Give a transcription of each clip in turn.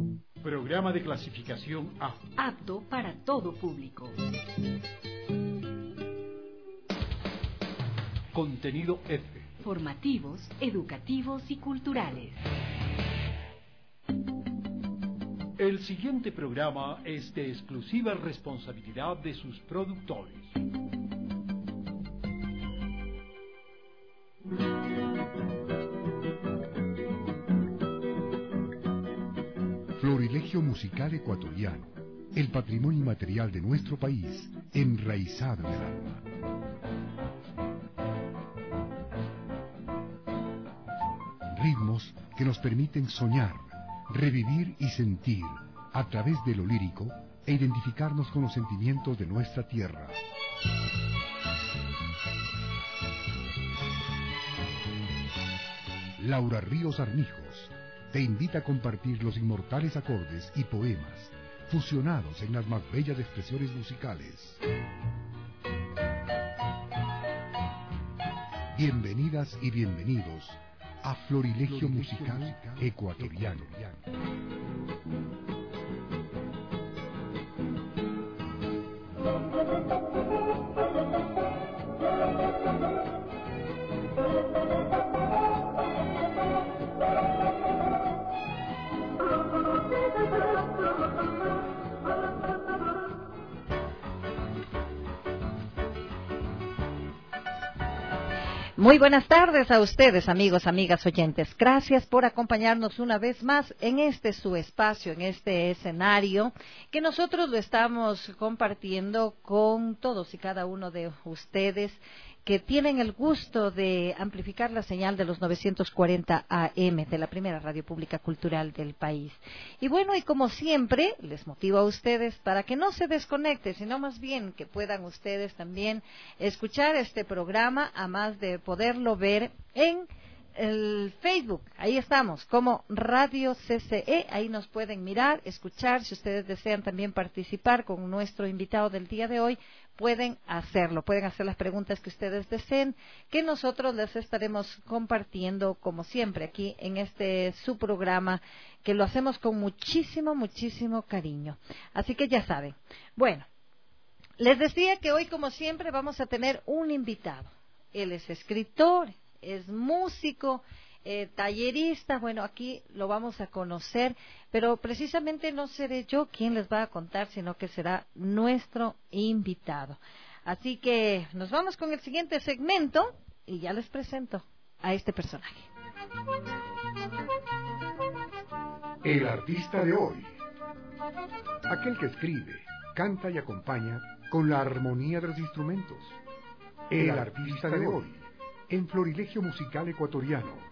Programa de clasificación A. Apto para todo público. Contenido F. Formativos, educativos y culturales. El siguiente programa es de exclusiva responsabilidad de sus productores. Florilegio musical ecuatoriano, el patrimonio inmaterial de nuestro país, enraizado en el alma. Ritmos que nos permiten soñar, revivir y sentir a través de lo lírico e identificarnos con los sentimientos de nuestra tierra. Laura Ríos Armijos te invita a compartir los inmortales acordes y poemas fusionados en las más bellas expresiones musicales. Bienvenidas y bienvenidos a Florilegio Musical Ecuatoriano. Muy buenas tardes a ustedes, amigos, amigas oyentes. Gracias por acompañarnos una vez más en este su espacio, en este escenario que nosotros lo estamos compartiendo con todos y cada uno de ustedes que tienen el gusto de amplificar la señal de los 940 AM de la primera radio pública cultural del país. Y bueno, y como siempre, les motivo a ustedes para que no se desconecten, sino más bien que puedan ustedes también escuchar este programa, a más de poderlo ver en el Facebook. Ahí estamos, como Radio CCE, ahí nos pueden mirar, escuchar. Si ustedes desean también participar con nuestro invitado del día de hoy, pueden hacerlo, pueden hacer las preguntas que ustedes deseen, que nosotros les estaremos compartiendo, como siempre, aquí en este su programa, que lo hacemos con muchísimo, muchísimo cariño. Así que ya saben. Bueno, les decía que hoy, como siempre, vamos a tener un invitado. Él es escritor, es músico, tallerista. Bueno, aquí lo vamos a conocer, pero precisamente no seré yo quien les va a contar, sino que será nuestro invitado. Así que nos vamos con el siguiente segmento y ya les presento a este personaje. El artista de hoy. Aquel que escribe, canta y acompaña con la armonía de los instrumentos. El artista de hoy, en Florilegio Musical Ecuatoriano.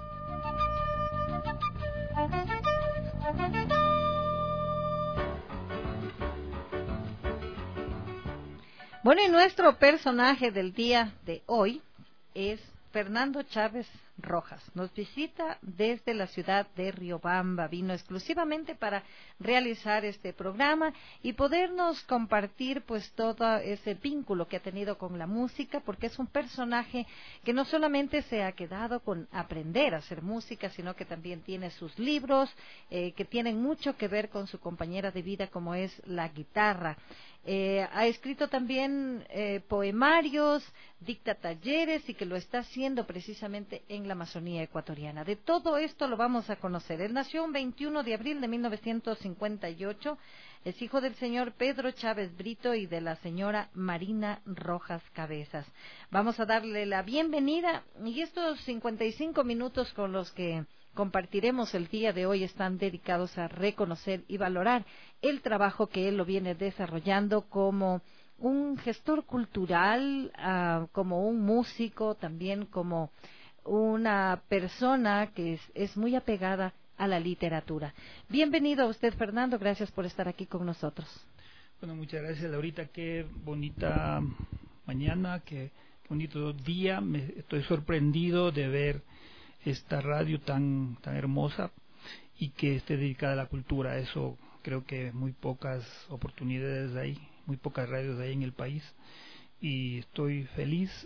Bueno, y nuestro personaje del día de hoy es Fernando Chávez Rojas. Nos visita desde la ciudad de Riobamba. Vino exclusivamente para realizar este programa y podernos compartir pues todo ese vínculo que ha tenido con la música, porque es un personaje que no solamente se ha quedado con aprender a hacer música, sino que también tiene sus libros que tienen mucho que ver con su compañera de vida, como es la guitarra. Ha escrito también poemarios, dicta talleres y que lo está haciendo precisamente en la Amazonía ecuatoriana. De todo esto lo vamos a conocer. Él nació el 21 de abril de 1958, es hijo del señor Pedro Chávez Brito y de la señora Marina Rojas Cabezas. Vamos a darle la bienvenida y estos 55 minutos con los que compartiremos el día de hoy están dedicados a reconocer y valorar el trabajo que él lo viene desarrollando como un gestor cultural, como un músico, también como una persona que es muy apegada a la literatura. Bienvenido a usted, Fernando, gracias por estar aquí con nosotros. Bueno, muchas gracias, Laurita, qué bonita mañana, qué bonito día. Estoy sorprendido de ver esta radio tan hermosa y que esté dedicada a la cultura. Eso creo que muy pocas oportunidades hay, muy pocas radios hay en el país, y estoy feliz.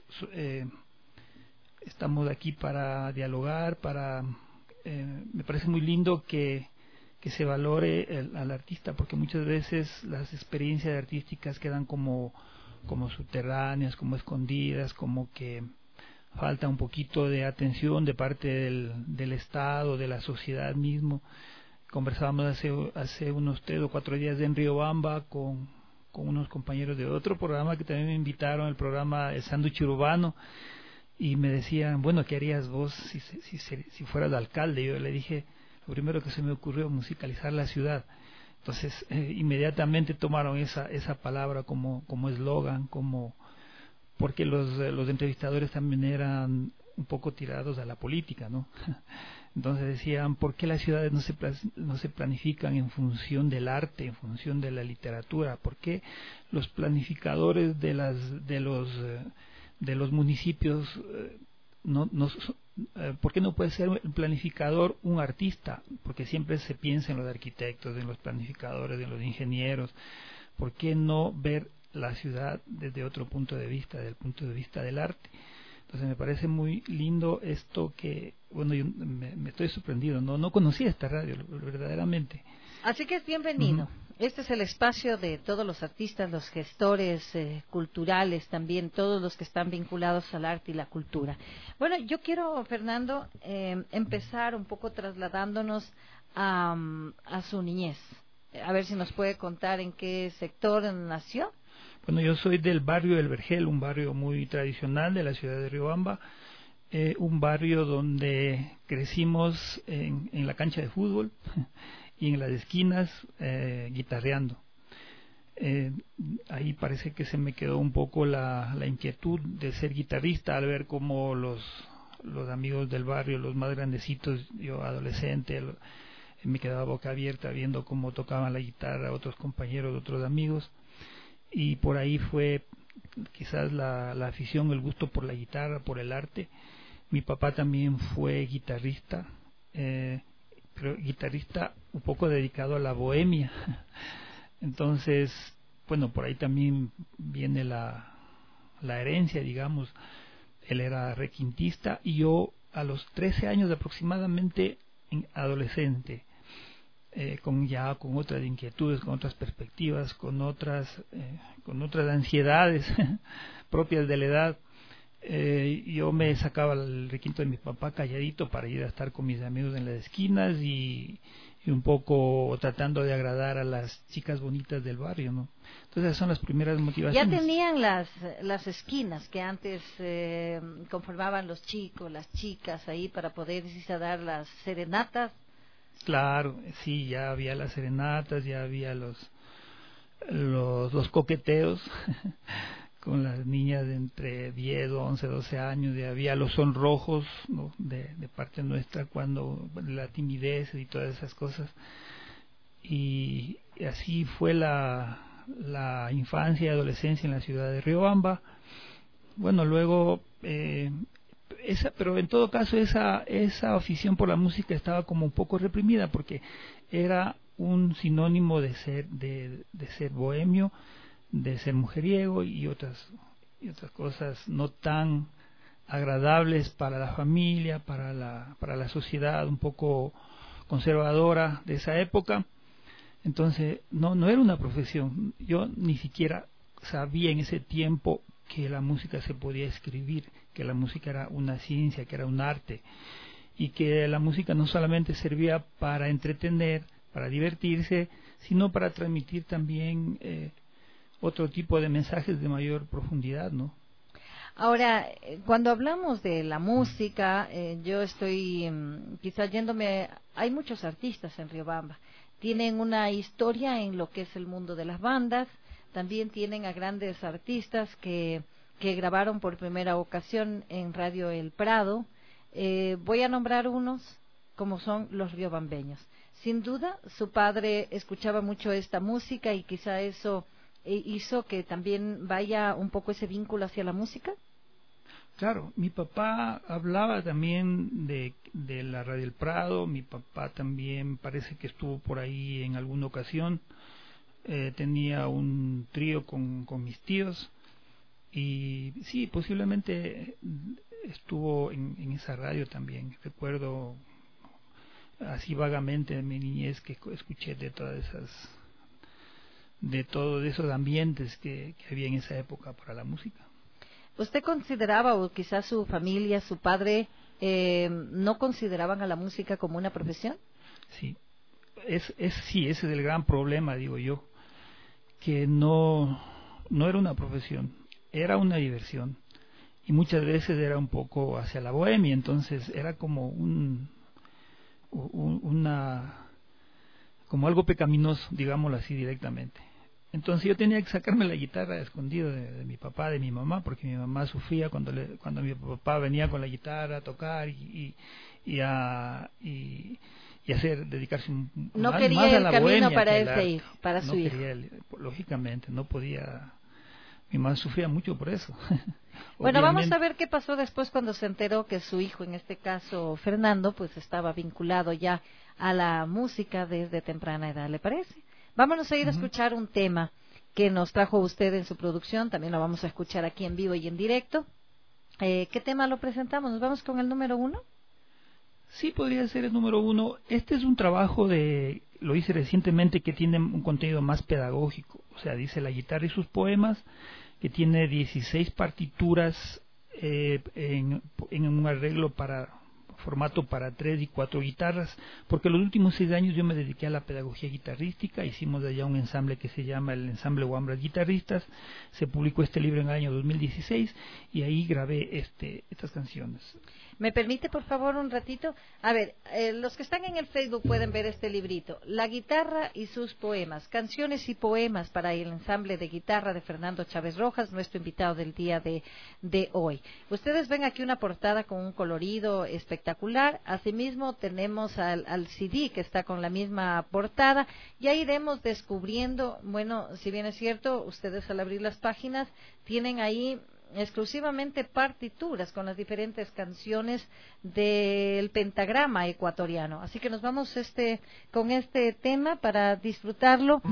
Estamos aquí para dialogar, me parece muy lindo que se valore al artista, porque muchas veces las experiencias artísticas quedan como subterráneas, como escondidas, como que falta un poquito de atención de parte del Estado, de la sociedad mismo. Conversábamos hace unos 3 o 4 días en Riobamba con unos compañeros de otro programa que también me invitaron, el programa El Sándwich Urbano, y me decían, bueno, ¿qué harías vos si fueras el alcalde? Yo le dije, lo primero que se me ocurrió, musicalizar la ciudad. Entonces, inmediatamente tomaron esa palabra como eslogan, porque los entrevistadores también eran un poco tirados a la política, ¿no? Entonces decían, ¿por qué las ciudades no se planifican en función del arte, en función de la literatura? ¿Por qué los planificadores de los municipios ¿por qué no puede ser el planificador un artista? Porque siempre se piensa en los arquitectos, en los planificadores, en los ingenieros. ¿Por qué no ver la ciudad desde otro punto de vista, desde el punto de vista del arte? Entonces me parece muy lindo esto que, bueno, yo me estoy sorprendido, no conocía esta radio, verdaderamente. Así que es bienvenido. Este es el espacio de todos los artistas, los gestores culturales también, todos los que están vinculados al arte y la cultura. Bueno, yo quiero, Fernando, empezar un poco trasladándonos a su niñez. A ver si nos puede contar en qué sector nació. Bueno, yo soy del barrio El Vergel, un barrio muy tradicional de la ciudad de Riobamba, un barrio donde crecimos en la cancha de fútbol y en las esquinas guitarreando. Ahí parece que se me quedó un poco la inquietud de ser guitarrista al ver cómo los amigos del barrio, los más grandecitos, yo adolescente, me quedaba boca abierta viendo cómo tocaban la guitarra otros compañeros, otros amigos. Y por ahí fue quizás la afición, el gusto por la guitarra, por el arte. Mi papá también fue guitarrista, pero guitarrista un poco dedicado a la bohemia. Entonces, bueno, por ahí también viene la herencia, digamos. Él era requintista y yo a los 13 años aproximadamente, adolescente, con otras inquietudes, con otras perspectivas, con otras ansiedades propias de la edad, yo me sacaba el requinto de mi papá calladito para ir a estar con mis amigos en las esquinas y un poco tratando de agradar a las chicas bonitas del barrio, ¿no? Entonces esas son las primeras motivaciones. Ya tenían las esquinas que antes conformaban los chicos, las chicas ahí para poder dar las serenatas. Claro, sí, ya había las serenatas, ya había los coqueteos con las niñas de entre 10, 11, 12 años, ya había los sonrojos, ¿no? de parte nuestra, cuando la timidez y todas esas cosas. Y así fue la infancia y adolescencia en la ciudad de Riobamba. Bueno, luego pero en todo caso esa afición por la música estaba como un poco reprimida porque era un sinónimo de ser bohemio, de ser mujeriego y otras cosas no tan agradables para la familia, para la sociedad un poco conservadora de esa época. Entonces no era una profesión. Yo ni siquiera sabía en ese tiempo que la música se podía escribir, que la música era una ciencia, que era un arte, y que la música no solamente servía para entretener, para divertirse, sino para transmitir también otro tipo de mensajes de mayor profundidad, ¿no? Ahora, cuando hablamos de la música, yo estoy quizás yéndome, hay muchos artistas en Riobamba, tienen una historia en lo que es el mundo de las bandas. También tienen a grandes artistas que grabaron por primera ocasión en Radio El Prado. Voy a nombrar unos como son los riobambeños. Sin duda, su padre escuchaba mucho esta música y quizá eso hizo que también vaya un poco ese vínculo hacia la música. Claro, mi papá hablaba también de la Radio El Prado. Mi papá también parece que estuvo por ahí en alguna ocasión. Tenía un trío con mis tíos y sí, posiblemente estuvo en esa radio también. Recuerdo así vagamente en mi niñez que escuché de todos esos ambientes que había en esa época para la música. ¿Usted consideraba, o quizás su familia, su padre, no consideraban a la música como una profesión? Sí, ese es el gran problema, digo yo, que no era una profesión, era una diversión, y muchas veces era un poco hacia la bohemia, entonces era como como algo pecaminoso, digámoslo así directamente. Entonces yo tenía que sacarme la guitarra escondido de mi papá, de mi mamá, porque mi mamá sufría cuando mi papá venía con la guitarra a tocar y dedicarse no más quería a el la camino bohemia para que el ese arte. hijo, para su hijo. Lógicamente, no podía. Mi mamá sufría mucho por eso. Bueno, vamos a ver qué pasó después cuando se enteró que su hijo, en este caso Fernando, pues estaba vinculado ya a la música desde temprana edad, ¿le parece? Vámonos a ir a escuchar un tema que nos trajo usted en su producción, también lo vamos a escuchar aquí en vivo y en directo. ¿Qué tema lo presentamos? ¿Nos vamos con el número 1? Sí, podría ser el número 1. Este es un trabajo lo hice recientemente, que tiene un contenido más pedagógico. O sea, dice La guitarra y sus poemas, que tiene 16 partituras en un arreglo formato para 3 y 4 guitarras, porque los últimos 6 años yo me dediqué a la pedagogía guitarrística. Hicimos de allá un ensamble que se llama el Ensamble Wambras Guitarristas. Se publicó este libro en el año 2016 y ahí grabé estas canciones. ¿Me permite, por favor, un ratito? A ver, los que están en el Facebook pueden ver este librito, La guitarra y sus poemas, canciones y poemas para el ensamble de guitarra de Fernando Chávez Rojas, nuestro invitado del día de hoy. Ustedes ven aquí una portada con un colorido espectacular. Asimismo, tenemos al CD que está con la misma portada. Ya iremos descubriendo, bueno, si bien es cierto, ustedes al abrir las páginas tienen ahí exclusivamente partituras con las diferentes canciones del pentagrama ecuatoriano. Así que nos vamos con este tema para disfrutarlo.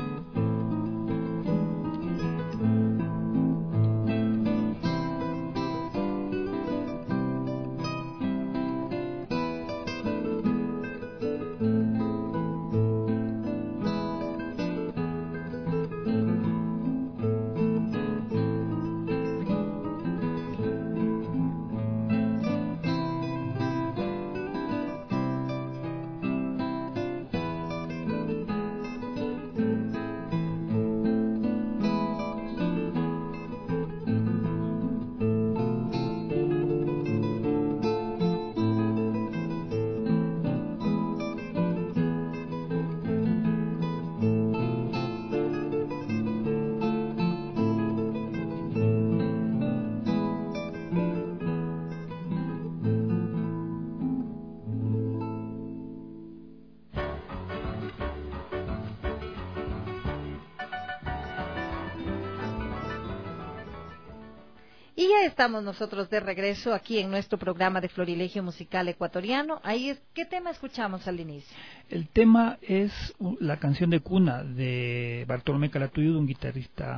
Y ya estamos nosotros de regreso aquí en nuestro programa de Florilegio Musical Ecuatoriano. ¿Qué tema escuchamos al inicio? El tema es la canción de cuna de Bartolomé Calatayud, un guitarrista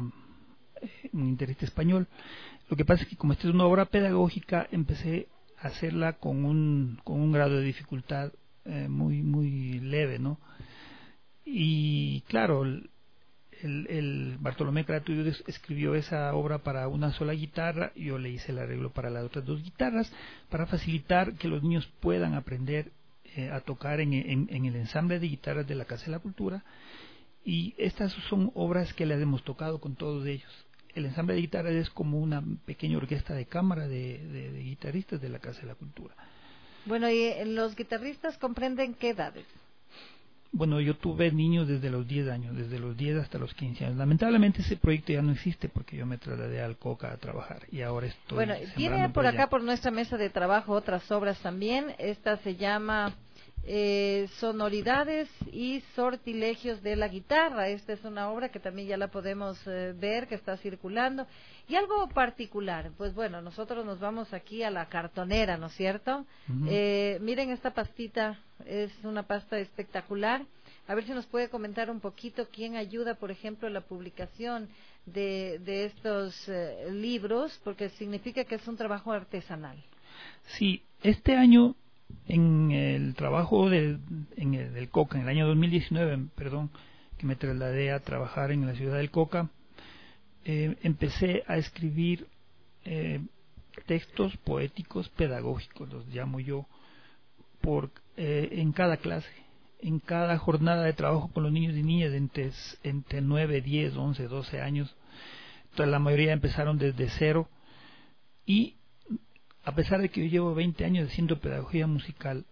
español. Lo que pasa es que como esta es una obra pedagógica, empecé a hacerla con un grado de dificultad muy leve, ¿no? Y claro, el Bartolomé Calatayud escribió esa obra para una sola guitarra, y yo le hice el arreglo para las otras 2 guitarras, para facilitar que los niños puedan aprender a tocar en el ensamble de guitarras de la Casa de la Cultura. Y estas son obras que les hemos tocado con todos ellos. El ensamble de guitarras es como una pequeña orquesta de cámara de guitarristas de la Casa de la Cultura. Bueno, ¿y los guitarristas comprenden qué edades? Bueno, yo tuve niños desde los 10 años, desde los 10 hasta los 15 años. Lamentablemente ese proyecto ya no existe porque yo me trasladé al Coca a trabajar y ahora estoy... Bueno, tiene por acá, por nuestra mesa de trabajo, otras obras también. Esta se llama Sonoridades y Sortilegios de la Guitarra. Esta es una obra que también ya la podemos ver, que está circulando. Y algo particular, pues bueno, nosotros nos vamos aquí a la cartonera, ¿no es cierto? Miren esta pastita, es una pasta espectacular. A ver si nos puede comentar un poquito quién ayuda, por ejemplo, la publicación de estos libros, porque significa que es un trabajo artesanal. Sí, este año En el trabajo del COCA, en el año 2019, que me trasladé a trabajar en la ciudad del COCA, empecé a escribir textos poéticos pedagógicos, los llamo yo, en cada clase, en cada jornada de trabajo con los niños y niñas entre 9, 10, 11, 12 años. Entonces, la mayoría empezaron desde cero, y a pesar de que yo llevo 20 años haciendo pedagogía musical,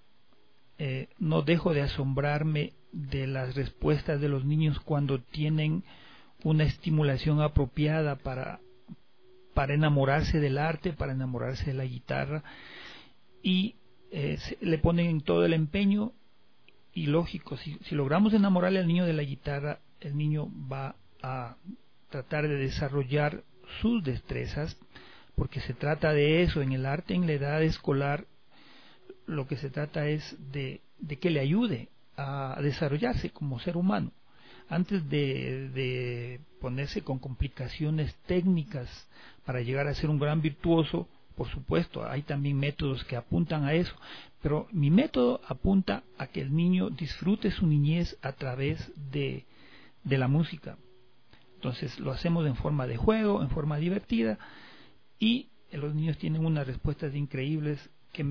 no dejo de asombrarme de las respuestas de los niños cuando tienen una estimulación apropiada para enamorarse del arte, para enamorarse de la guitarra, y le ponen todo el empeño. Y lógico, si logramos enamorarle al niño de la guitarra, el niño va a tratar de desarrollar sus destrezas, porque se trata de eso. En el arte, en la edad escolar, lo que se trata es de que le ayude a desarrollarse como ser humano, antes de ponerse con complicaciones técnicas para llegar a ser un gran virtuoso. Por supuesto, hay también métodos que apuntan a eso, pero mi método apunta a que el niño disfrute su niñez a través de la música. Entonces lo hacemos en forma de juego, en forma divertida, y los niños tienen unas respuestas increíbles que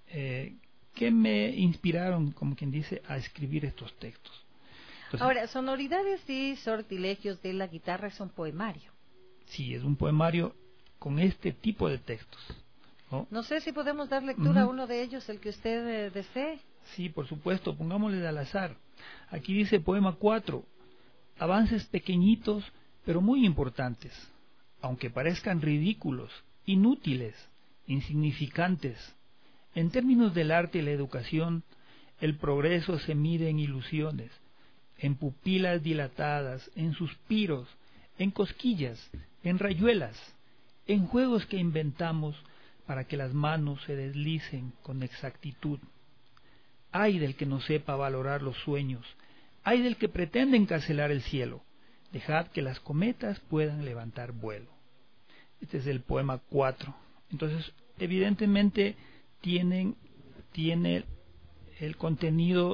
me inspiraron, como quien dice, a escribir estos textos. Entonces, ahora, Sonoridades y sortilegios de la guitarra es un poemario. Sí, es un poemario con este tipo de textos. No sé si podemos dar lectura a uno de ellos, el que usted desee. Sí, por supuesto, pongámosle al azar. Aquí dice poema 4, avances pequeñitos pero muy importantes, aunque parezcan ridículos, inútiles, insignificantes. En términos del arte y la educación, el progreso se mide en ilusiones, en pupilas dilatadas, en suspiros, en cosquillas, en rayuelas, en juegos que inventamos para que las manos se deslicen con exactitud. Ay del que no sepa valorar los sueños, ay del que pretende encarcelar el cielo. Dejad que las cometas puedan levantar vuelo. Este es el poema 4. Entonces, evidentemente tiene el contenido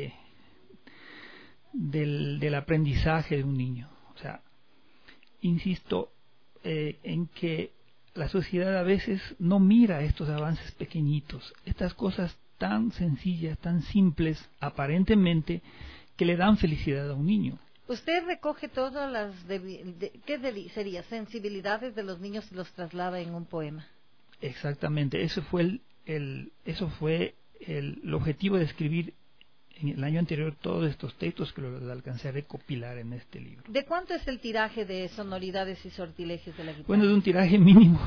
del aprendizaje de un niño. O sea, insisto en que la sociedad a veces no mira estos avances pequeñitos, estas cosas tan sencillas, tan simples, aparentemente, que le dan felicidad a un niño. Usted recoge todas las sería sensibilidades de los niños y los traslada en un poema. Exactamente, eso fue el objetivo de escribir en el año anterior todos estos textos, que los alcancé a recopilar en este libro. ¿De cuánto es el tiraje de Sonoridades y sortilegios de la guitarra? Bueno, de un tiraje mínimo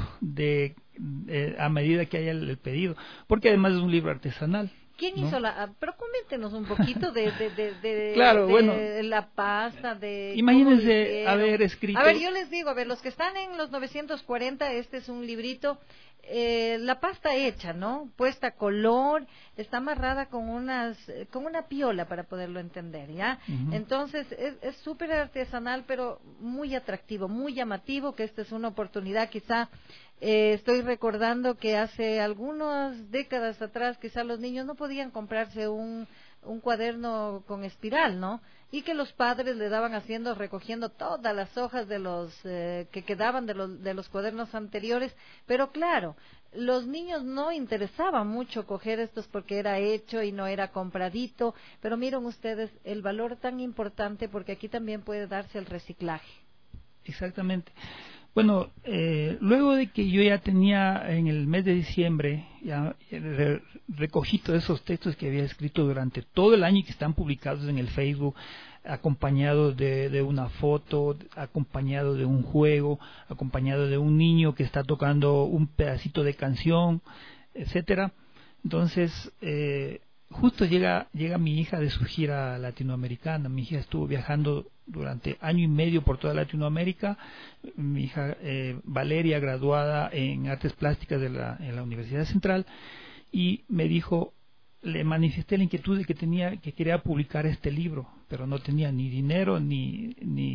a medida que haya el pedido, porque además es un libro artesanal. ¿Quién hizo pero coméntenos un poquito de claro, bueno, la pasta, de... Imagínense haber escrito... A ver, yo les digo, los que están en los 940, este es un librito, la pasta hecha, ¿no? Puesta a color, está amarrada con una piola para poderlo entender, ¿ya? Uh-huh. Entonces, es súper artesanal, pero muy atractivo, muy llamativo, que esta es una oportunidad, quizá... estoy recordando que hace algunas décadas atrás quizá los niños no podían comprarse un cuaderno con espiral, ¿no? Y que los padres le daban recogiendo todas las hojas de los que quedaban de los cuadernos anteriores, pero claro, los niños no interesaban mucho coger estos porque era hecho y no era compradito, pero miren ustedes el valor tan importante, porque aquí también puede darse el reciclaje. Exactamente. Bueno, luego de que yo ya tenía en el mes de diciembre, ya recogí todos esos textos que había escrito durante todo el año y que están publicados en el Facebook, acompañado de una foto, acompañado de un juego, acompañado de un niño que está tocando un pedacito de canción, etcétera. Entonces, justo llega mi hija de su gira latinoamericana. Mi hija estuvo viajando durante año y medio por toda Latinoamérica. Mi hija Valeria, graduada en Artes Plásticas en la Universidad Central, y me dijo, le manifesté la inquietud de que quería publicar este libro, pero no tenía ni dinero ni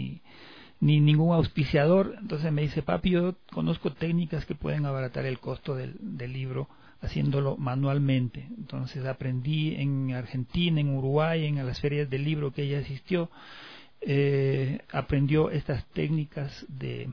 ningún auspiciador. Entonces me dice, papi, yo conozco técnicas que pueden abaratar el costo del libro haciéndolo manualmente. Entonces aprendí en Argentina, en Uruguay, en las ferias del libro que ella asistió, aprendió estas técnicas de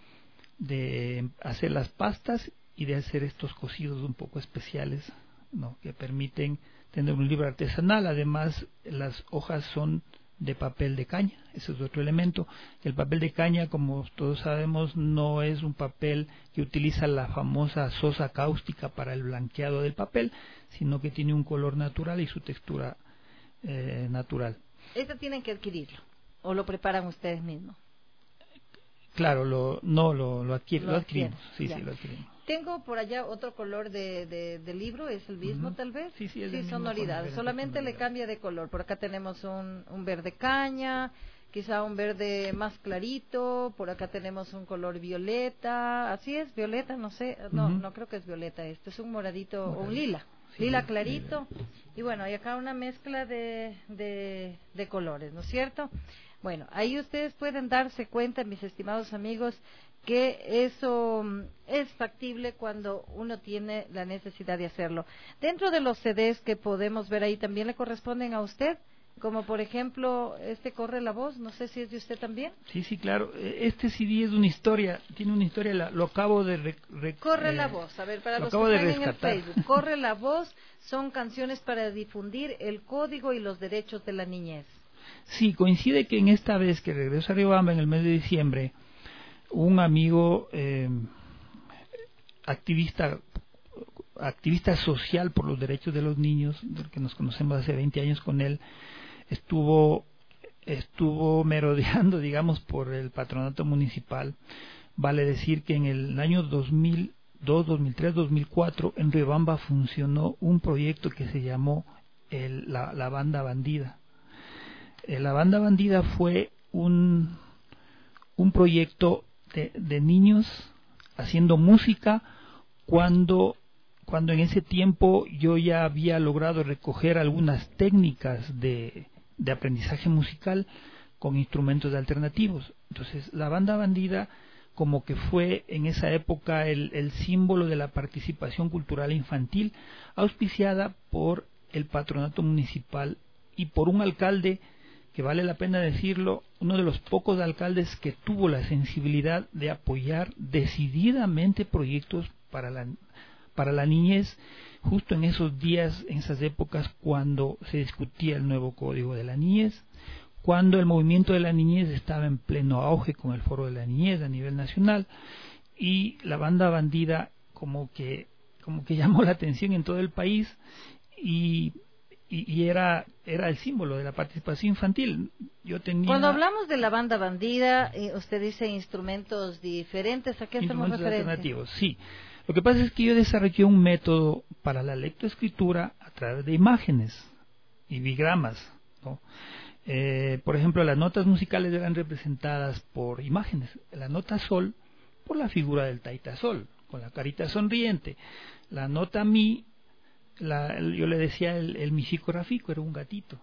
hacer las pastas y de hacer estos cocidos un poco especiales, ¿no?, que permiten tener un libro artesanal. Además, las hojas son de papel de caña, ese es otro elemento. El papel de caña, como todos sabemos, no es un papel que utiliza la famosa sosa cáustica para el blanqueado del papel, sino que tiene un color natural y su textura natural. ¿Esto tienen que adquirirlo o lo preparan ustedes mismos? Claro, lo adquirimos. Sí, lo adquirimos. Tengo por allá otro color de libro, ¿es el mismo tal vez? Sí, es sí, sonoridad, solamente le cambia de color. Por acá tenemos un verde caña, quizá un verde más clarito, por acá tenemos un color violeta, así es, violeta, no sé, no creo que es violeta, este es un moradito o un lila, lila clarito, y bueno, hay acá una mezcla de colores, ¿no es cierto? Bueno, ahí ustedes pueden darse cuenta, mis estimados amigos, que eso es factible cuando uno tiene la necesidad de hacerlo. Dentro de los CDs que podemos ver ahí, ¿también le corresponden a usted? Como por ejemplo, Corre la Voz, no sé si es de usted también. Sí, claro. Este CD es una historia, tiene una historia, lo acabo de... Corre la Voz, a ver, para los que están en el Facebook. Corre la Voz son canciones para difundir el código y los derechos de la niñez. Sí, coincide que en esta vez que regreso a Riobamba en el mes de diciembre, un amigo activista social por los derechos de los niños, del que nos conocemos hace 20 años con él, estuvo merodeando, digamos, por el patronato municipal. Vale decir que en el año 2002, 2003, 2004 en Riobamba funcionó un proyecto que se llamó la Banda Bandida. La Banda Bandida fue un proyecto de niños haciendo música cuando en ese tiempo yo ya había logrado recoger algunas técnicas de aprendizaje musical con instrumentos alternativos. Entonces la Banda Bandida como que fue en esa época el símbolo de la participación cultural infantil, auspiciada por el patronato municipal y por un alcalde que, vale la pena decirlo, uno de los pocos alcaldes que tuvo la sensibilidad de apoyar decididamente proyectos para la niñez, justo en esos días, en esas épocas cuando se discutía el nuevo Código de la Niñez, cuando el movimiento de la niñez estaba en pleno auge con el Foro de la Niñez a nivel nacional, y la Banda Bandida como que llamó la atención en todo el país y era el símbolo de la participación infantil. Cuando hablamos de la Banda Bandida, usted dice instrumentos diferentes, ¿a qué hacemos referencia? Alternativos, sí. Lo que pasa es que yo desarrollé un método para la lectoescritura a través de imágenes y bigramas, ¿no? Por ejemplo, las notas musicales eran representadas por imágenes. La nota sol, por la figura del taita sol, con la carita sonriente. La nota mi, yo le decía el misicorafico, era un gatito.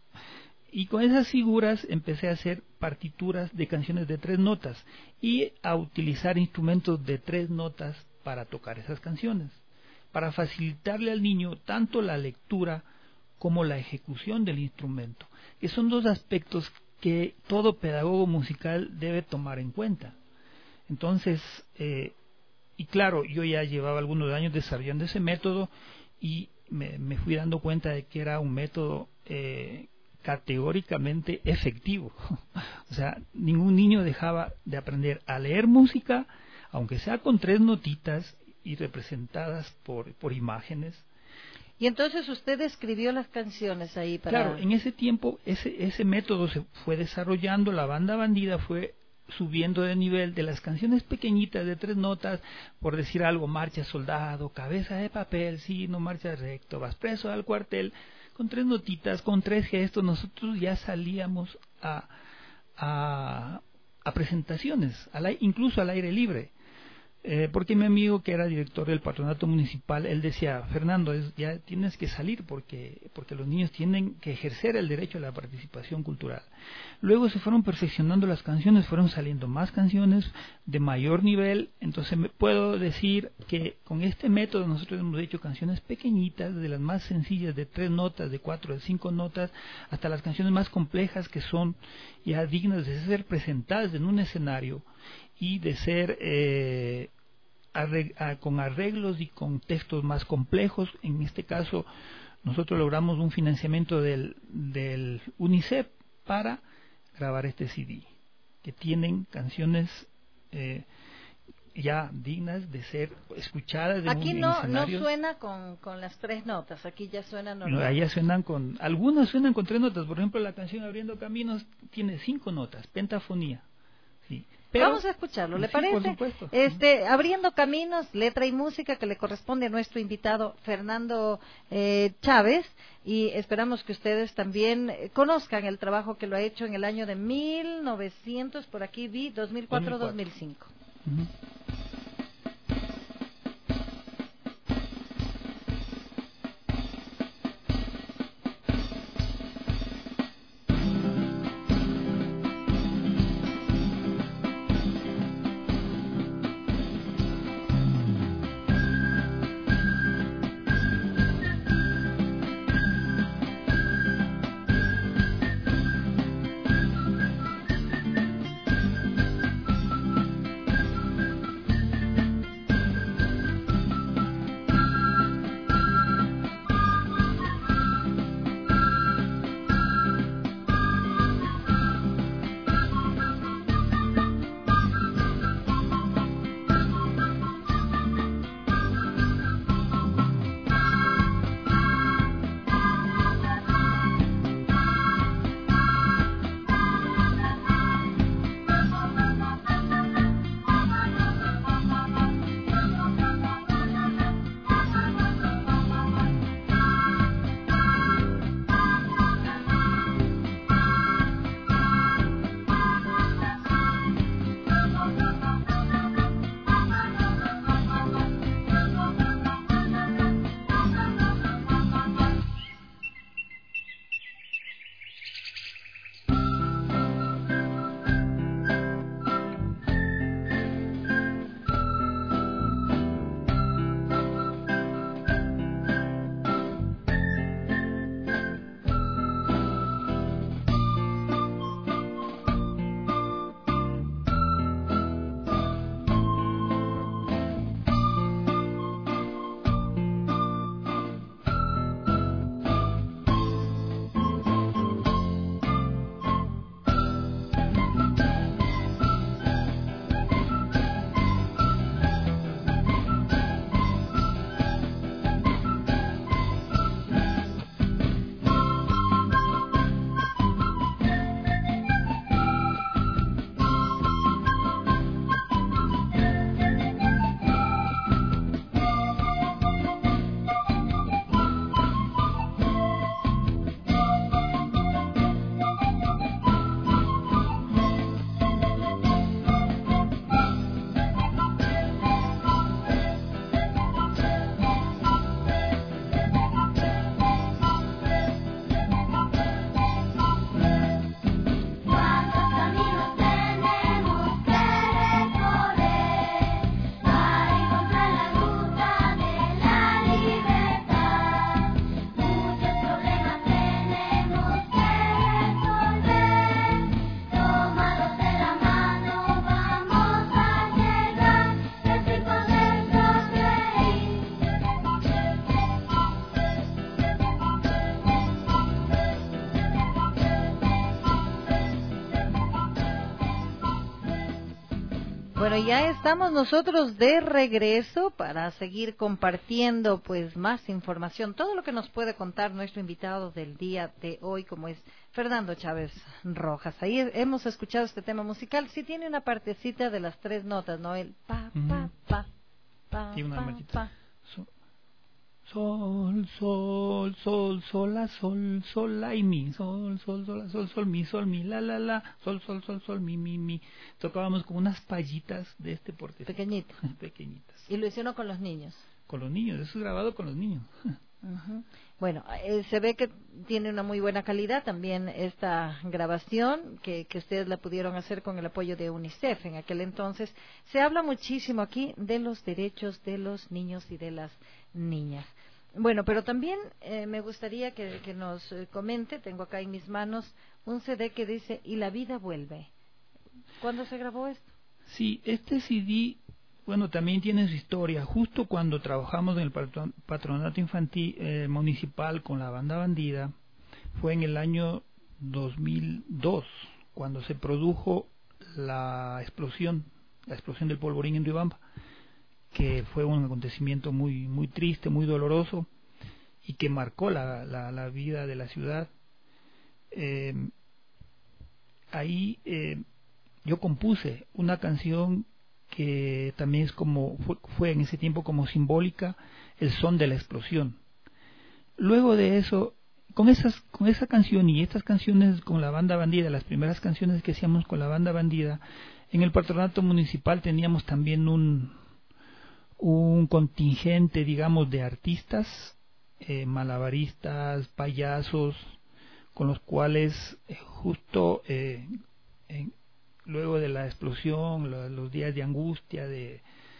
Y con esas figuras empecé a hacer partituras de canciones de 3 notas y a utilizar instrumentos de 3 notas para tocar esas canciones, para facilitarle al niño tanto la lectura como la ejecución del instrumento, que son 2 aspectos que todo pedagogo musical debe tomar en cuenta. Entonces, y claro, yo ya llevaba algunos años desarrollando ese método y me fui dando cuenta de que era un método categóricamente efectivo. O sea, ningún niño dejaba de aprender a leer música, aunque sea con 3 notitas y representadas por imágenes. Y entonces usted escribió las canciones ahí para... Claro, en ese tiempo ese método se fue desarrollando, la Banda Bandida fue subiendo de nivel de las canciones pequeñitas de 3 notas, por decir algo, marcha soldado, cabeza de papel, sí, no marcha recto, vas preso al cuartel, con 3 notitas, con 3 gestos, nosotros ya salíamos a presentaciones, incluso al aire libre. Porque mi amigo, que era director del patronato municipal, él decía: Fernando, ya tienes que salir porque los niños tienen que ejercer el derecho a la participación cultural. Luego se fueron perfeccionando las canciones, fueron saliendo más canciones de mayor nivel. Entonces puedo decir que con este método nosotros hemos hecho canciones pequeñitas, de las más sencillas, de 3 notas, de 4, de 5 notas, hasta las canciones más complejas, que son ya dignas de ser presentadas en un escenario y de ser con arreglos y con textos más complejos. En este caso nosotros logramos un financiamiento del UNICEF para grabar este CD, que tienen canciones ya dignas de ser escuchadas aquí en no escenarios. suena con las 3 notas, aquí ya suena normal. No, allá suenan algunas suenan con 3 notas. Por ejemplo, la canción Abriendo Caminos tiene 5 notas, pentafonía. Sí. Pero, vamos a escucharlo, ¿le sí, parece? Por supuesto. Abriendo Caminos, letra y música, que le corresponde a nuestro invitado Fernando Chávez, y esperamos que ustedes también conozcan el trabajo que lo ha hecho en el año de 1900, por aquí vi, 2004-2005. Uh-huh. Bueno, ya estamos nosotros de regreso para seguir compartiendo pues más información, todo lo que nos puede contar nuestro invitado del día de hoy, como es Fernando Chávez Rojas. Ahí hemos escuchado este tema musical, sí tiene una partecita de las 3 notas, ¿no? El pa, pa, pa, pa, tiene una pa, marquita. pa. Sol, sol, sol, sol, la, sol, y mi, sol, sol, sol, la, sol, mi, la, sol, sol, sol, sol, mi. Tocábamos con unas payitas de este porte. Pequeñitas. Pequeñitas. ¿Y lo hicieron con los niños? Con los niños, eso es grabado con los niños. Uh-huh. Bueno, se ve que tiene una muy buena calidad también esta grabación que ustedes la pudieron hacer con el apoyo de UNICEF en aquel entonces. Se habla muchísimo aquí de los derechos de los niños y de las niñas. Bueno, pero también me gustaría que nos comente, tengo acá en mis manos un CD que dice "Y la vida vuelve". ¿Cuándo se grabó esto? Sí, este CD, bueno, también tiene su historia. Justo cuando trabajamos en el patronato infantil municipal con la banda Bandida, fue en el año 2002, cuando se produjo la explosión del polvorín en Riobamba, que fue un acontecimiento muy muy triste, muy doloroso y que marcó la vida de la ciudad. Ahí yo compuse una canción que también es como fue en ese tiempo como simbólica, el son de la explosión. Luego de eso, con esa canción y estas canciones con la banda Bandida, las primeras canciones que hacíamos con la banda Bandida, en el patronato municipal teníamos también un contingente, digamos, de artistas, malabaristas, payasos, con los cuales justo luego de la explosión, los días de angustia, de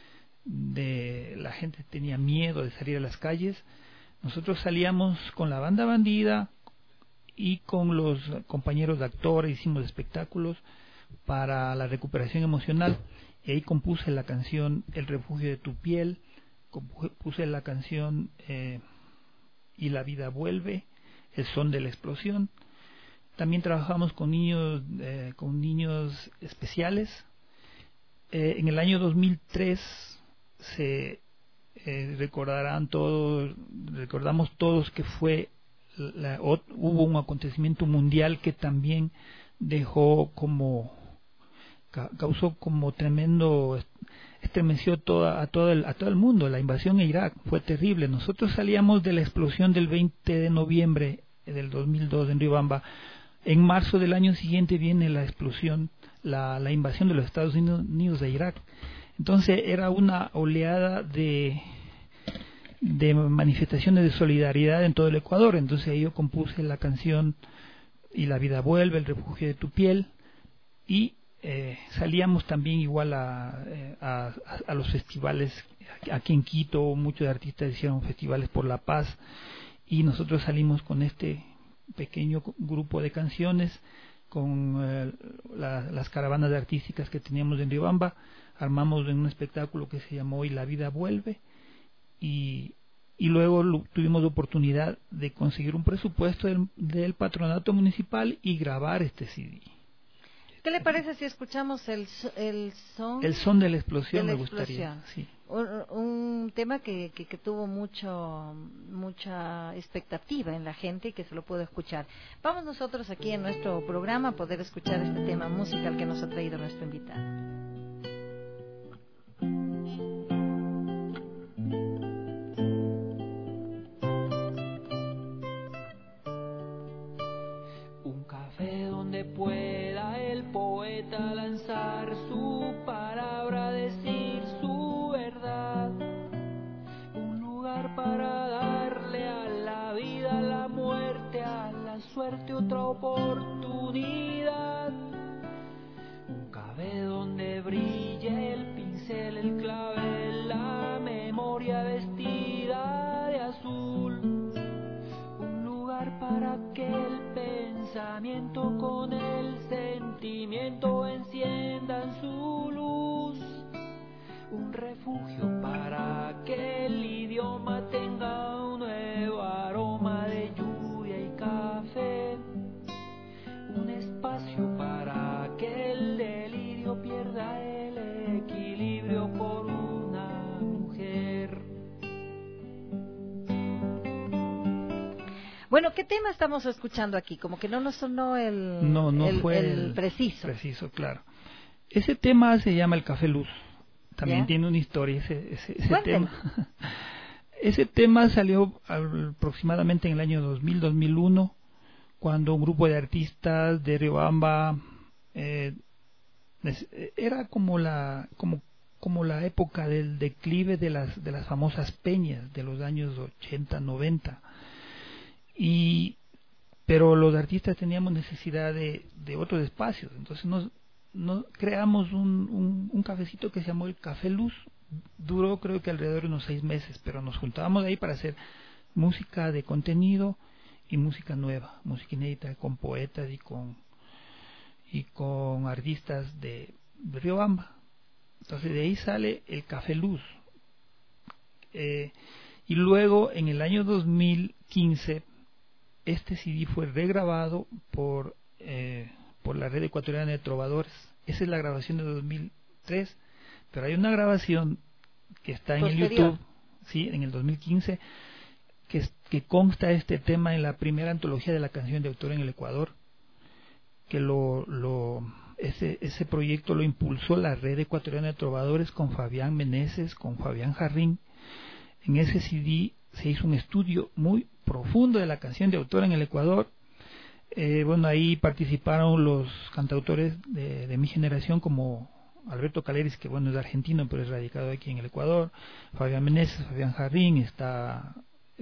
la gente tenía miedo de salir a las calles, nosotros salíamos con la banda Bandida y con los compañeros de actores, hicimos espectáculos para la recuperación emocional. Y ahí compuse la canción El refugio de tu piel, compuse la canción Y la vida vuelve, El son de la explosión. También trabajamos con niños especiales. En el año 2003 recordamos todos que hubo un acontecimiento mundial que también causó como tremendo, estremeció a todo el mundo. La invasión a Irak fue terrible. Nosotros salíamos de la explosión del 20 de noviembre del 2002 en Riobamba. En marzo del año siguiente viene la explosión, la invasión de los Estados Unidos a Irak. Entonces era una oleada de manifestaciones de solidaridad en todo el Ecuador. Entonces ahí yo compuse la canción Y la vida vuelve, El refugio de tu piel, y salíamos también igual a los festivales. Aquí en Quito muchos artistas hicieron festivales por la paz y nosotros salimos con este pequeño grupo de canciones con las caravanas artísticas que teníamos en Riobamba. Armamos un espectáculo que se llamó Y la vida vuelve, y luego tuvimos la oportunidad de conseguir un presupuesto del patronato municipal y grabar este CD. ¿Qué le parece si escuchamos el son? El son de la explosión, me gustaría. Sí. Un tema que tuvo mucha expectativa en la gente y que se lo pudo escuchar. Vamos nosotros aquí en nuestro programa a poder escuchar este tema musical que nos ha traído nuestro invitado. Un café donde pueda el poeta lanzar su palabra, decir su verdad. Un lugar para darle a la vida, a la muerte, a la suerte otra oportunidad. Un café donde brille el pincel, el clavel, la memoria vestida de azul. Un lugar para que el pensamiento con el sentimiento enciendan su luz. Un refugio para que el idioma tenga un nuevo aroma de lluvia y café. Un espacio para que el delirio pierda el equilibrio por una mujer. Bueno, ¿qué tema estamos escuchando aquí? Como que no nos sonó el preciso. Preciso, claro. Ese tema se llama El Café Luz. También ¿Ya? tiene una historia ese tema. Ese tema salió aproximadamente en el año 2000-2001, cuando un grupo de artistas de Riobamba era como la época del declive de las famosas peñas de los años 80-90, pero los artistas teníamos necesidad de otros espacios. Entonces nos creamos un cafecito que se llamó el Café Luz. Duró creo que alrededor de unos 6 meses, pero nos juntábamos ahí para hacer música de contenido y música nueva, música inédita, con poetas y con artistas de Riobamba. Entonces de ahí sale el Café Luz. Y luego en el año 2015 este CD fue regrabado por la Red Ecuatoriana de Trovadores. Esa es la grabación de 2003, pero hay una grabación que está en el YouTube, sí, en el 2015, que consta este tema en la primera antología de la canción de autor en el Ecuador, que ese proyecto lo impulsó la Red Ecuatoriana de Trovadores con Fabián Meneses, con Fabián Jarrín. En ese CD se hizo un estudio muy profundo de la canción de autor en el Ecuador. Ahí participaron los cantautores de mi generación, como Alberto Caleris, que es argentino pero es radicado aquí en el Ecuador, Fabián Meneses, Fabián Jarrín, está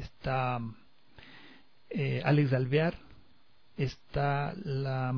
Alex Alvear, está la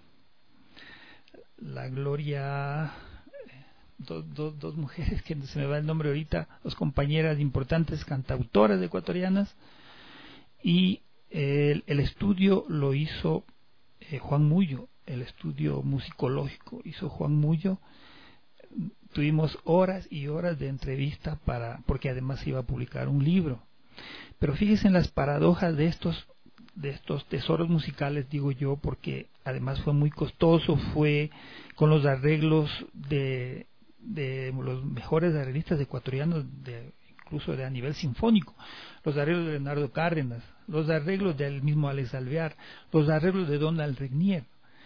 Gloria, dos mujeres que se me va el nombre ahorita, dos compañeras importantes cantautoras ecuatorianas, y el estudio lo hizo Juan Mullo, el estudio musicológico hizo Juan Mullo. Tuvimos horas y horas de entrevista porque además se iba a publicar un libro. Pero fíjense en las paradojas de estos tesoros musicales, digo yo, porque además fue muy costoso, fue con los arreglos de los mejores arreglistas ecuatorianos, incluso a nivel sinfónico, los arreglos de Leonardo Cárdenas, los arreglos del mismo Alex Alvear, los arreglos de Donald Regnier,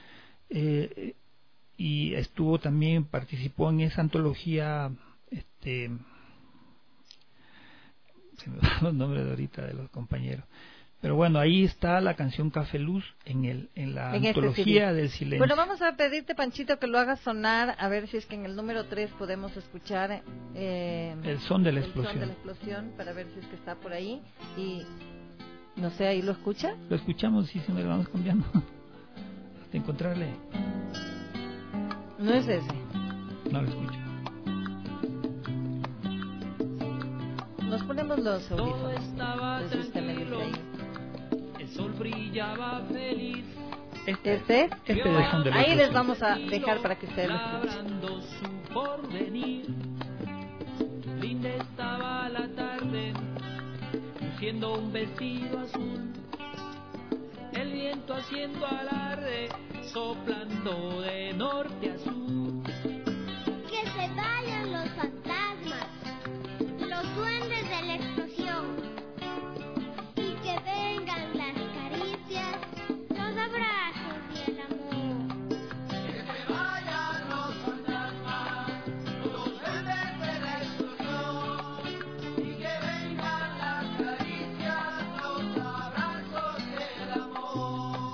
y participó en esa antología, se me van los nombres de ahorita de los compañeros, pero bueno, ahí está la canción Café Luz en la antología del silencio. Bueno, vamos a pedirte, Panchito, que lo hagas sonar, a ver si es que en el número 3 podemos escuchar el son de la explosión. Son de la explosión, para ver si es que está por ahí. Y no sé, ¿ahí lo escucha? Lo escuchamos, sí, si no lo vamos cambiando hasta encontrarle. No es ese. No lo escucho. Nos ponemos los Todo audífonos. estaba Entonces usted me dice tranquilo, ahí. el sol brillaba feliz. ¿Este? Es el son de la Ahí les explosión. vamos a dejar para que ustedes lo escuchen. Labrando su porvenir. Linda estaba la tarde, luciendo un vestido azul. El viento haciendo alarde, soplando de norte a sur. Que se vayan los fantasmas, los duendes de la explosión, y que vengan las caricias, los abrazos y el amor. Que se vayan los fantasmas, los duendes de la explosión, y que vengan las caricias, los abrazos y el amor.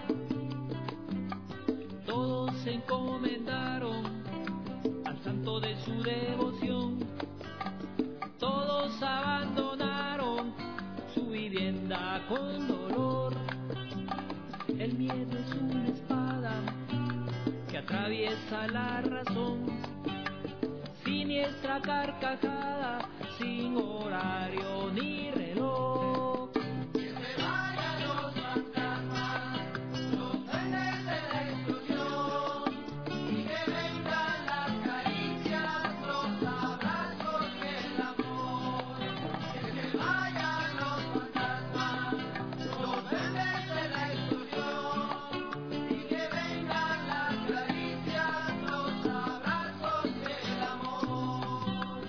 Todos se encomendaron al santo de su devoción. Todos abandonaron su vivienda con dolor. El miedo es una espada que atraviesa la razón. Siniestra carcajada, sin horario ni reloj. Que se vayan los fantasmas, los duendes de la explosión, y que vengan las caricias, los abrazos y el amor. Que se vayan los fantasmas, los duendes de la explosión, y que vengan las caricias, los abrazos y el amor.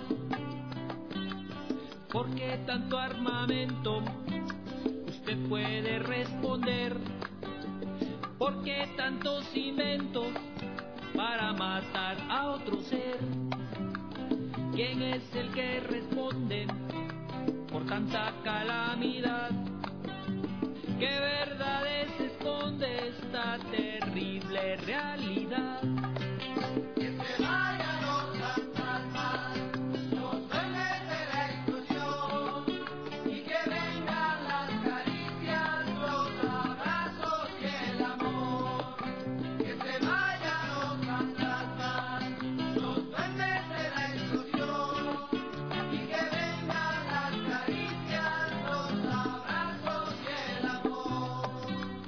¿Por qué tanto armamento? Usted puede responder. ¿Por qué tantos inventos para matar a otro ser? ¿Quién es el que responde por tanta calamidad. ¿Qué verdades esconde esta terrible realidad? Que se vayan los fantasmas, los duendes de la explosión, y que vengan las caricias, los abrazos y el amor. Que se vayan los fantasmas, los duendes de la explosión, y que vengan las caricias, los abrazos y el amor.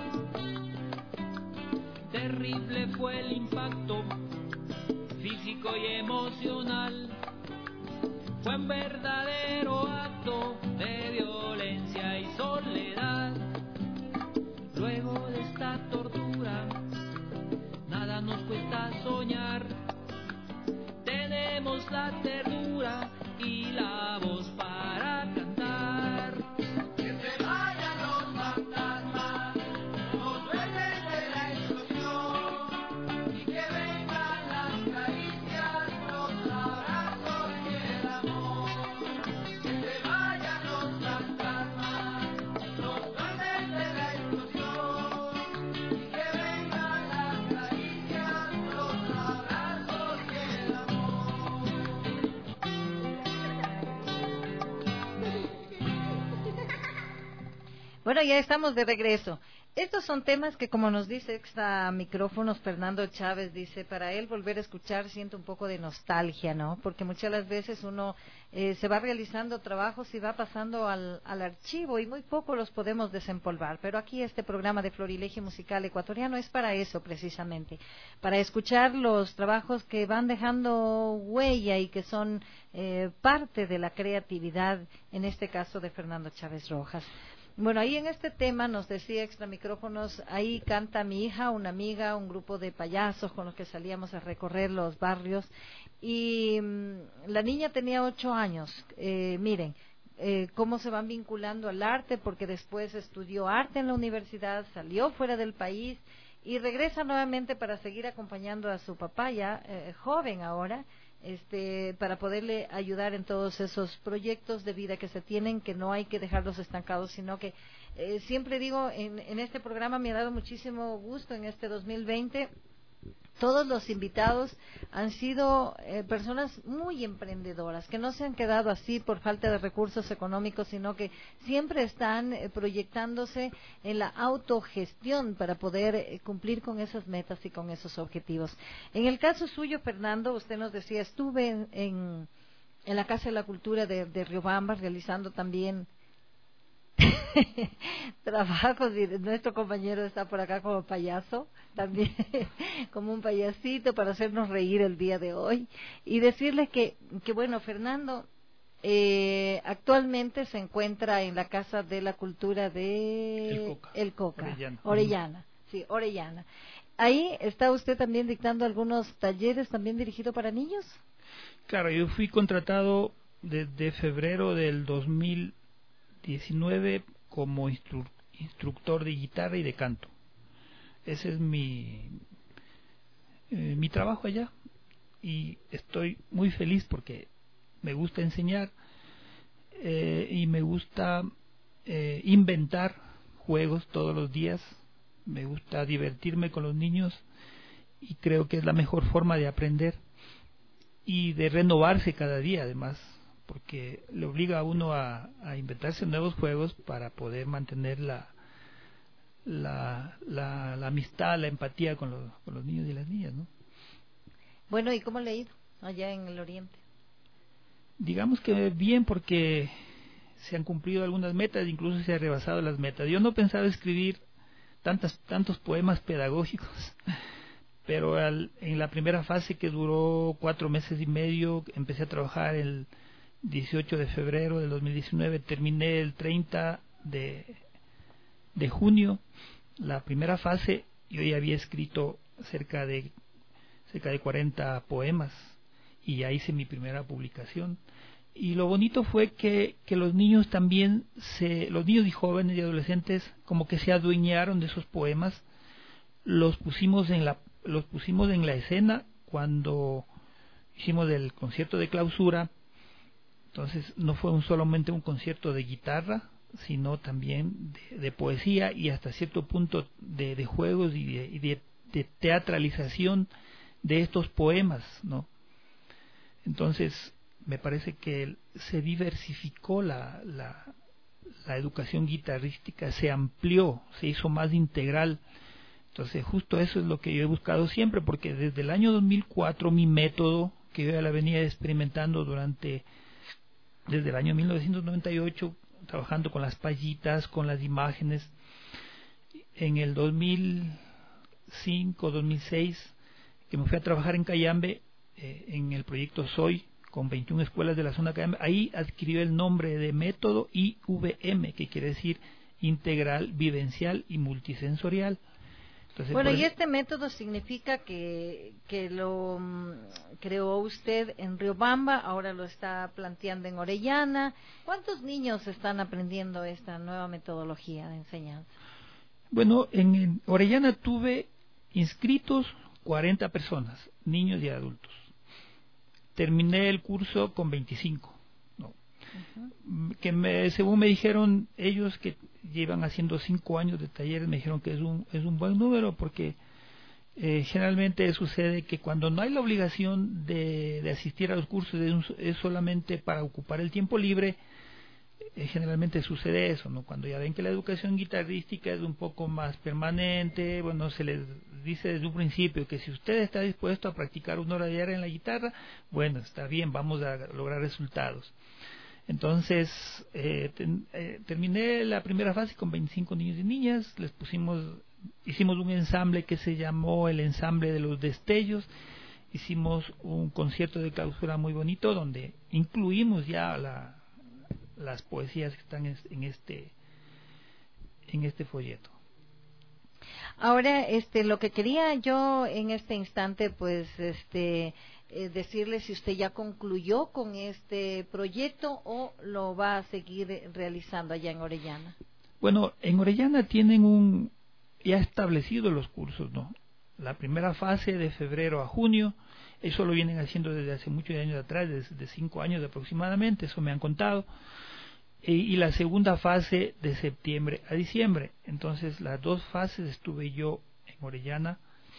Terrible fue el impacto físico y emocional. Fue un verdadero acto de violencia y soledad. Luego de esta tortura, nada nos cuesta soñar. Tenemos la ternura y la voz para cantar. Que se vayan los fantasmas, los duendes de la explosión, y que vengan las caricias, los abrazos y el amor. Que se vayan los fantasmas, los duendes de la explosión, y que vengan las caricias, los abrazos y el amor. Bueno, ya estamos de regreso. Estos son temas que, como nos dice extra micrófonos Fernando Chávez, dice, para él volver a escuchar siente un poco de nostalgia, ¿no? Porque muchas las veces uno se va realizando trabajos y va pasando al archivo y muy poco los podemos desempolvar. Pero aquí este programa de Florilegio Musical Ecuatoriano es para eso precisamente, para escuchar los trabajos que van dejando huella y que son parte de la creatividad, en este caso de Fernando Chávez Rojas. Bueno, ahí en este tema nos decía extra micrófonos, ahí canta mi hija, una amiga, un grupo de payasos con los que salíamos a recorrer los barrios y la niña tenía 8 años. Miren cómo se van vinculando al arte, porque después estudió arte en la universidad, salió fuera del país y regresa nuevamente para seguir acompañando a su papá ya joven ahora, para poderle ayudar en todos esos proyectos de vida que se tienen, que no hay que dejarlos estancados, sino que siempre digo, en este programa me ha dado muchísimo gusto en este 2020. Todos los invitados han sido personas muy emprendedoras, que no se han quedado así por falta de recursos económicos, sino que siempre están proyectándose en la autogestión para poder cumplir con esas metas y con esos objetivos. En el caso suyo, Fernando, usted nos decía, estuve en la Casa de la Cultura de Riobamba realizando también trabajos, y nuestro compañero está por acá como payaso también como un payasito para hacernos reír el día de hoy y decirles que bueno, Fernando actualmente se encuentra en la Casa de la Cultura de El Coca, Orellana. Sí, Orellana. Ahí está usted también dictando algunos talleres también dirigidos para niños. Claro, yo fui contratado desde febrero del 2019 como instructor de guitarra y de canto. Ese es mi trabajo allá y estoy muy feliz porque me gusta enseñar y me gusta inventar juegos todos los días. Me gusta divertirme con los niños y creo que es la mejor forma de aprender y de renovarse cada día, además, porque le obliga a uno a inventarse nuevos juegos para poder mantener la amistad, la empatía con los niños y las niñas, ¿no? Bueno, ¿y cómo le ha ido allá en el Oriente? Digamos que bien, porque se han cumplido algunas metas, incluso se han rebasado las metas. Yo no pensaba escribir tantos poemas pedagógicos, pero en la primera fase, que duró 4 meses y medio, empecé a trabajar el 18 de febrero del 2019, terminé el 30 de junio. La primera fase yo ya había escrito cerca de 40 poemas y ya hice mi primera publicación. Y lo bonito fue que los niños también, los niños y jóvenes y adolescentes, como que se adueñaron de esos poemas, los pusimos en la escena cuando hicimos el concierto de clausura. Entonces no fue solamente un concierto de guitarra, sino también de poesía y hasta cierto punto de juegos y de teatralización de estos poemas, ¿no? Entonces me parece que se diversificó la educación guitarrística, se amplió, se hizo más integral. Entonces justo eso es lo que yo he buscado siempre, porque desde el año 2004 mi método, que yo ya la venía experimentando desde el año 1998, trabajando con las payitas, con las imágenes. En el 2005, 2006, que me fui a trabajar en Cayambe, en el proyecto Soy, con 21 escuelas de la zona de Cayambe, ahí adquirió el nombre de método IVM, que quiere decir integral, vivencial y multisensorial. Entonces, bueno, y este método significa que lo creó usted en Riobamba, ahora lo está planteando en Orellana. ¿Cuántos niños están aprendiendo esta nueva metodología de enseñanza? Bueno, en Orellana tuve inscritos 40 personas, niños y adultos. Terminé el curso con 25, ¿no? Según me dijeron ellos que llevan haciendo 5 años de talleres, me dijeron que es un buen número, porque generalmente sucede que cuando no hay la obligación de asistir a los cursos, es solamente para ocupar el tiempo libre, generalmente sucede eso, ¿no? Cuando ya ven que la educación guitarrística es un poco más permanente, bueno, se les dice desde un principio que si usted está dispuesto a practicar 1 hora diaria en la guitarra, bueno, está bien, vamos a lograr resultados. Entonces, terminé la primera fase con 25 niños y niñas, hicimos un ensamble que se llamó el Ensamble de los Destellos, hicimos un concierto de clausura muy bonito donde incluimos ya las poesías que están en este folleto. Ahora, lo que quería yo en este instante, pues, decirle si usted ya concluyó con este proyecto o lo va a seguir realizando allá en Orellana. Bueno, en Orellana tienen ya establecido los cursos, ¿no? La primera fase de febrero a junio, eso lo vienen haciendo desde hace muchos años atrás, desde 5 años aproximadamente, eso me han contado. Y la segunda fase de septiembre a diciembre. Entonces las 2 fases estuve yo en Orellana,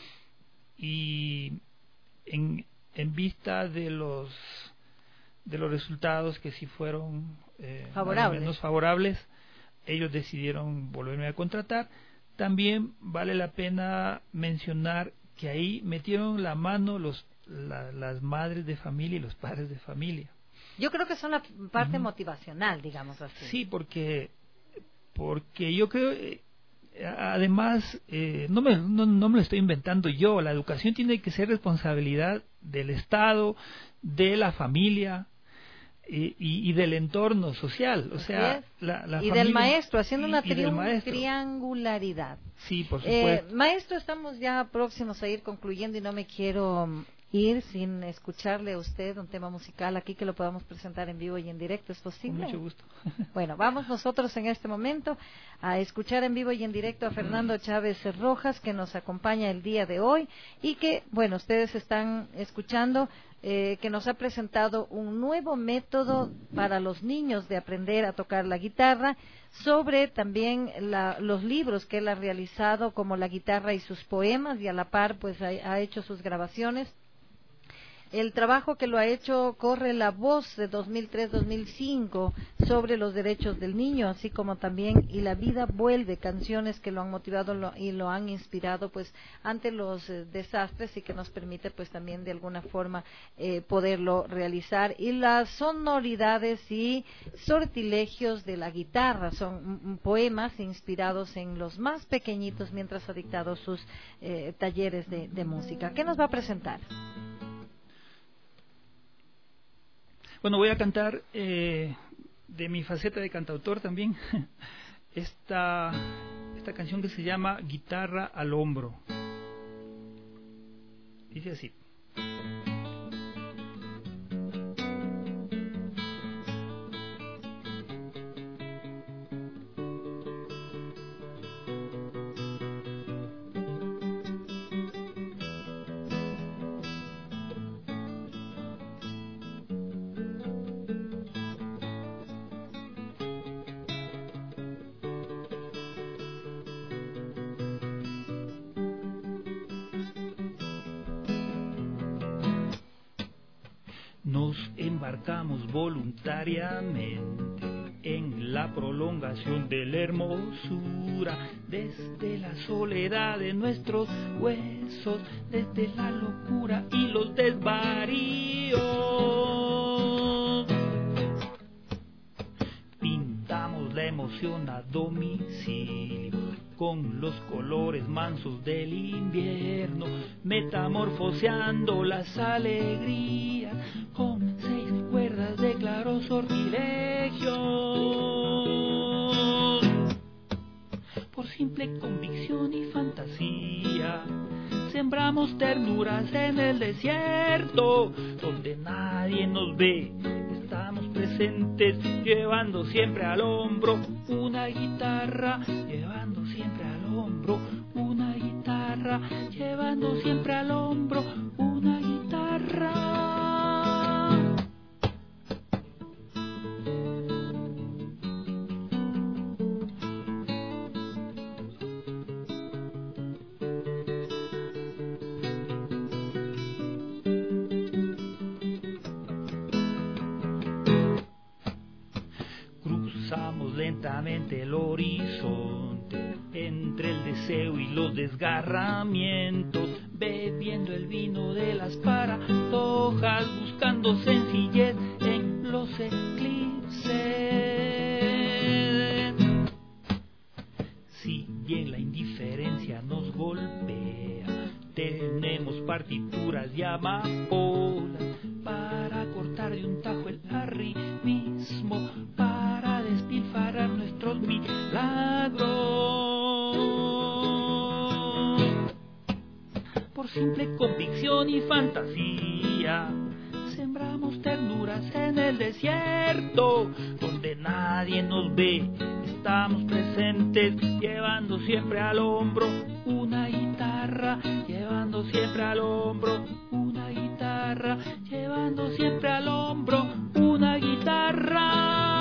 y en vista de los resultados que sí fueron menos favorables, ellos decidieron volverme a contratar. También vale la pena mencionar que ahí metieron la mano las madres de familia y los padres de familia. Yo creo que son la parte motivacional, digamos así. Sí, porque yo creo, además, no me lo estoy inventando yo, la educación tiene que ser responsabilidad del Estado, de la familia y del entorno social, o sea, la y familia, del maestro, haciendo una maestro. triangularidad. Sí, por supuesto. Maestro, estamos ya próximos a ir concluyendo y no me quiero ir sin escucharle a usted un tema musical aquí que lo podamos presentar en vivo y en directo. ¿Es posible? Con mucho gusto. Bueno, vamos nosotros en este momento a escuchar en vivo y en directo a Fernando Chávez Rojas, que nos acompaña el día de hoy y que, bueno, ustedes están escuchando, que nos ha presentado un nuevo método para los niños de aprender a tocar la guitarra, sobre también los libros que él ha realizado, como La guitarra y sus poemas, y a la par pues ha hecho sus grabaciones. El trabajo que lo ha hecho corre la voz de 2003-2005 sobre los derechos del niño, así como también Y la vida vuelve, canciones que lo han motivado y lo han inspirado pues ante los desastres, y que nos permite pues también de alguna forma poderlo realizar. Y las sonoridades y sortilegios de la guitarra son poemas inspirados en los más pequeñitos mientras ha dictado sus talleres de música. ¿Qué nos va a presentar? Bueno, voy a cantar de mi faceta de cantautor también esta canción que se llama Guitarra al Hombro. Dice así. Nos embarcamos voluntariamente en la prolongación de la hermosura, desde la soledad de nuestros huesos, desde la locura y los desvaríos. Pintamos la emoción a domicilio con los colores mansos del invierno, metamorfoseando las alegrías con 6 cuerdas de claros sortilegios. Por simple convicción y fantasía, sembramos ternuras en el desierto, donde nadie nos ve. Estamos presentes, llevando siempre al hombro una guitarra, llevando siempre al hombro una guitarra, llevando siempre al hombro una guitarra. Cruzamos lentamente el horizonte entre el deseo y los desgarramientos, bebiendo el vino de las paradojas, buscando sencillez en los eclipses. Si bien la indiferencia nos golpea, tenemos partituras y amapolas para cortar de un tajo el arribismo, para despilfarrar nuestros milagros. Por simple convicción y fantasía, sembramos ternuras en el desierto, donde nadie nos ve. Estamos presentes, llevando siempre al hombro una guitarra, llevando siempre al hombro una guitarra, llevando siempre al hombro una guitarra.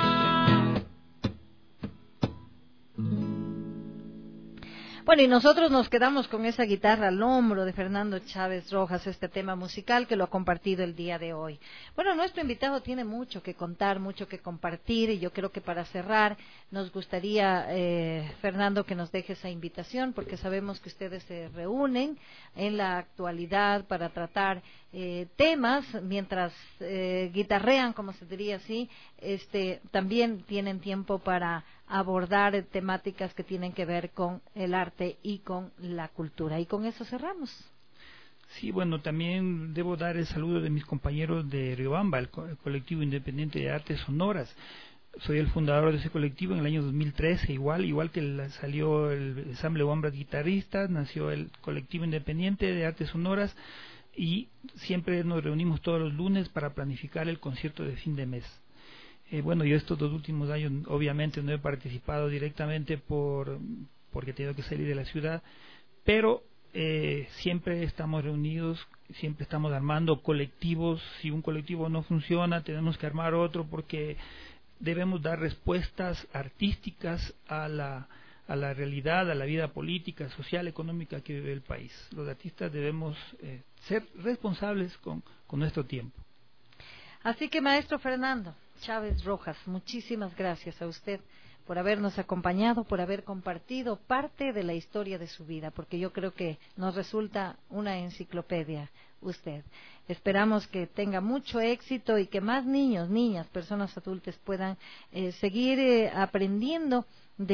Bueno, y nosotros nos quedamos con esa guitarra al hombro de Fernando Chávez Rojas, este tema musical que lo ha compartido el día de hoy. Bueno, nuestro invitado tiene mucho que contar, mucho que compartir, y yo creo que para cerrar nos gustaría, Fernando, que nos deje esa invitación, porque sabemos que ustedes se reúnen en la actualidad para tratar temas, mientras guitarrean, como se diría así, también tienen tiempo para abordar temáticas que tienen que ver con el arte y con la cultura. Y con eso cerramos. Sí, bueno, también debo dar el saludo de mis compañeros de Riobamba, el colectivo independiente de artes sonoras. Soy el fundador de ese colectivo en el año 2013, igual que salió el ensamble Wambras Guitarristas, nació el colectivo independiente de artes sonoras, y siempre nos reunimos todos los lunes para planificar el concierto de fin de mes. Bueno, yo estos 2 últimos años obviamente no he participado directamente porque he tenido que salir de la ciudad, pero siempre estamos reunidos, siempre estamos armando colectivos. Si un colectivo no funciona, tenemos que armar otro, porque debemos dar respuestas artísticas a la realidad, a la vida política, social, económica que vive el país. Los artistas debemos ser responsables con nuestro tiempo. Así que, maestro Fernando Chávez Rojas, muchísimas gracias a usted por habernos acompañado, por haber compartido parte de la historia de su vida, porque yo creo que nos resulta una enciclopedia usted. Esperamos que tenga mucho éxito y que más niños, niñas, personas adultas puedan seguir aprendiendo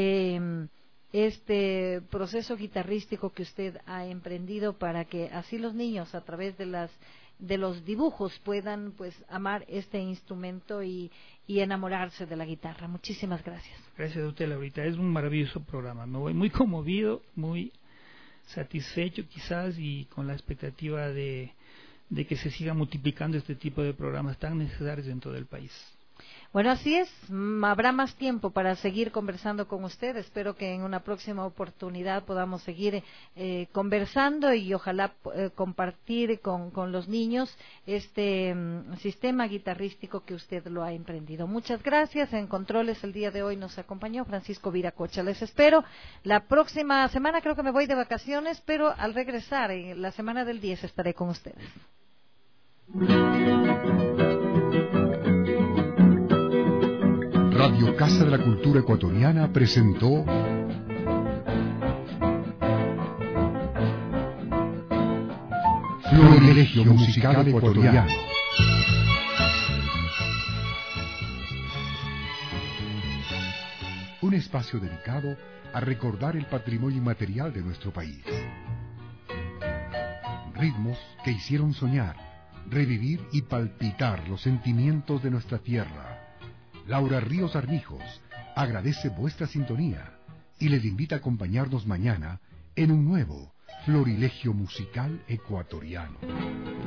de este proceso guitarrístico que usted ha emprendido, para que así los niños, a través de los dibujos, puedan pues amar este instrumento y enamorarse de la guitarra. Muchísimas gracias. Gracias a usted, Laurita. Es un maravilloso programa. Me voy muy conmovido, muy satisfecho quizás, y con la expectativa de que se siga multiplicando este tipo de programas tan necesarios dentro del país. Bueno, así es. Habrá más tiempo para seguir conversando con usted. Espero que en una próxima oportunidad podamos seguir conversando y ojalá compartir con los niños este sistema guitarrístico que usted lo ha emprendido. Muchas gracias. En controles el día de hoy nos acompañó Francisco Viracocha. Les espero la próxima semana. Creo que me voy de vacaciones, pero al regresar, en la semana del 10, estaré con ustedes. Radio Casa de la Cultura Ecuatoriana presentó Florilegio Musical Ecuatoriano. Un espacio dedicado a recordar el patrimonio inmaterial de nuestro país. Ritmos que hicieron soñar, revivir y palpitar los sentimientos de nuestra tierra. Laura Ríos Armijos agradece vuestra sintonía y les invita a acompañarnos mañana en un nuevo Florilegio Musical Ecuatoriano.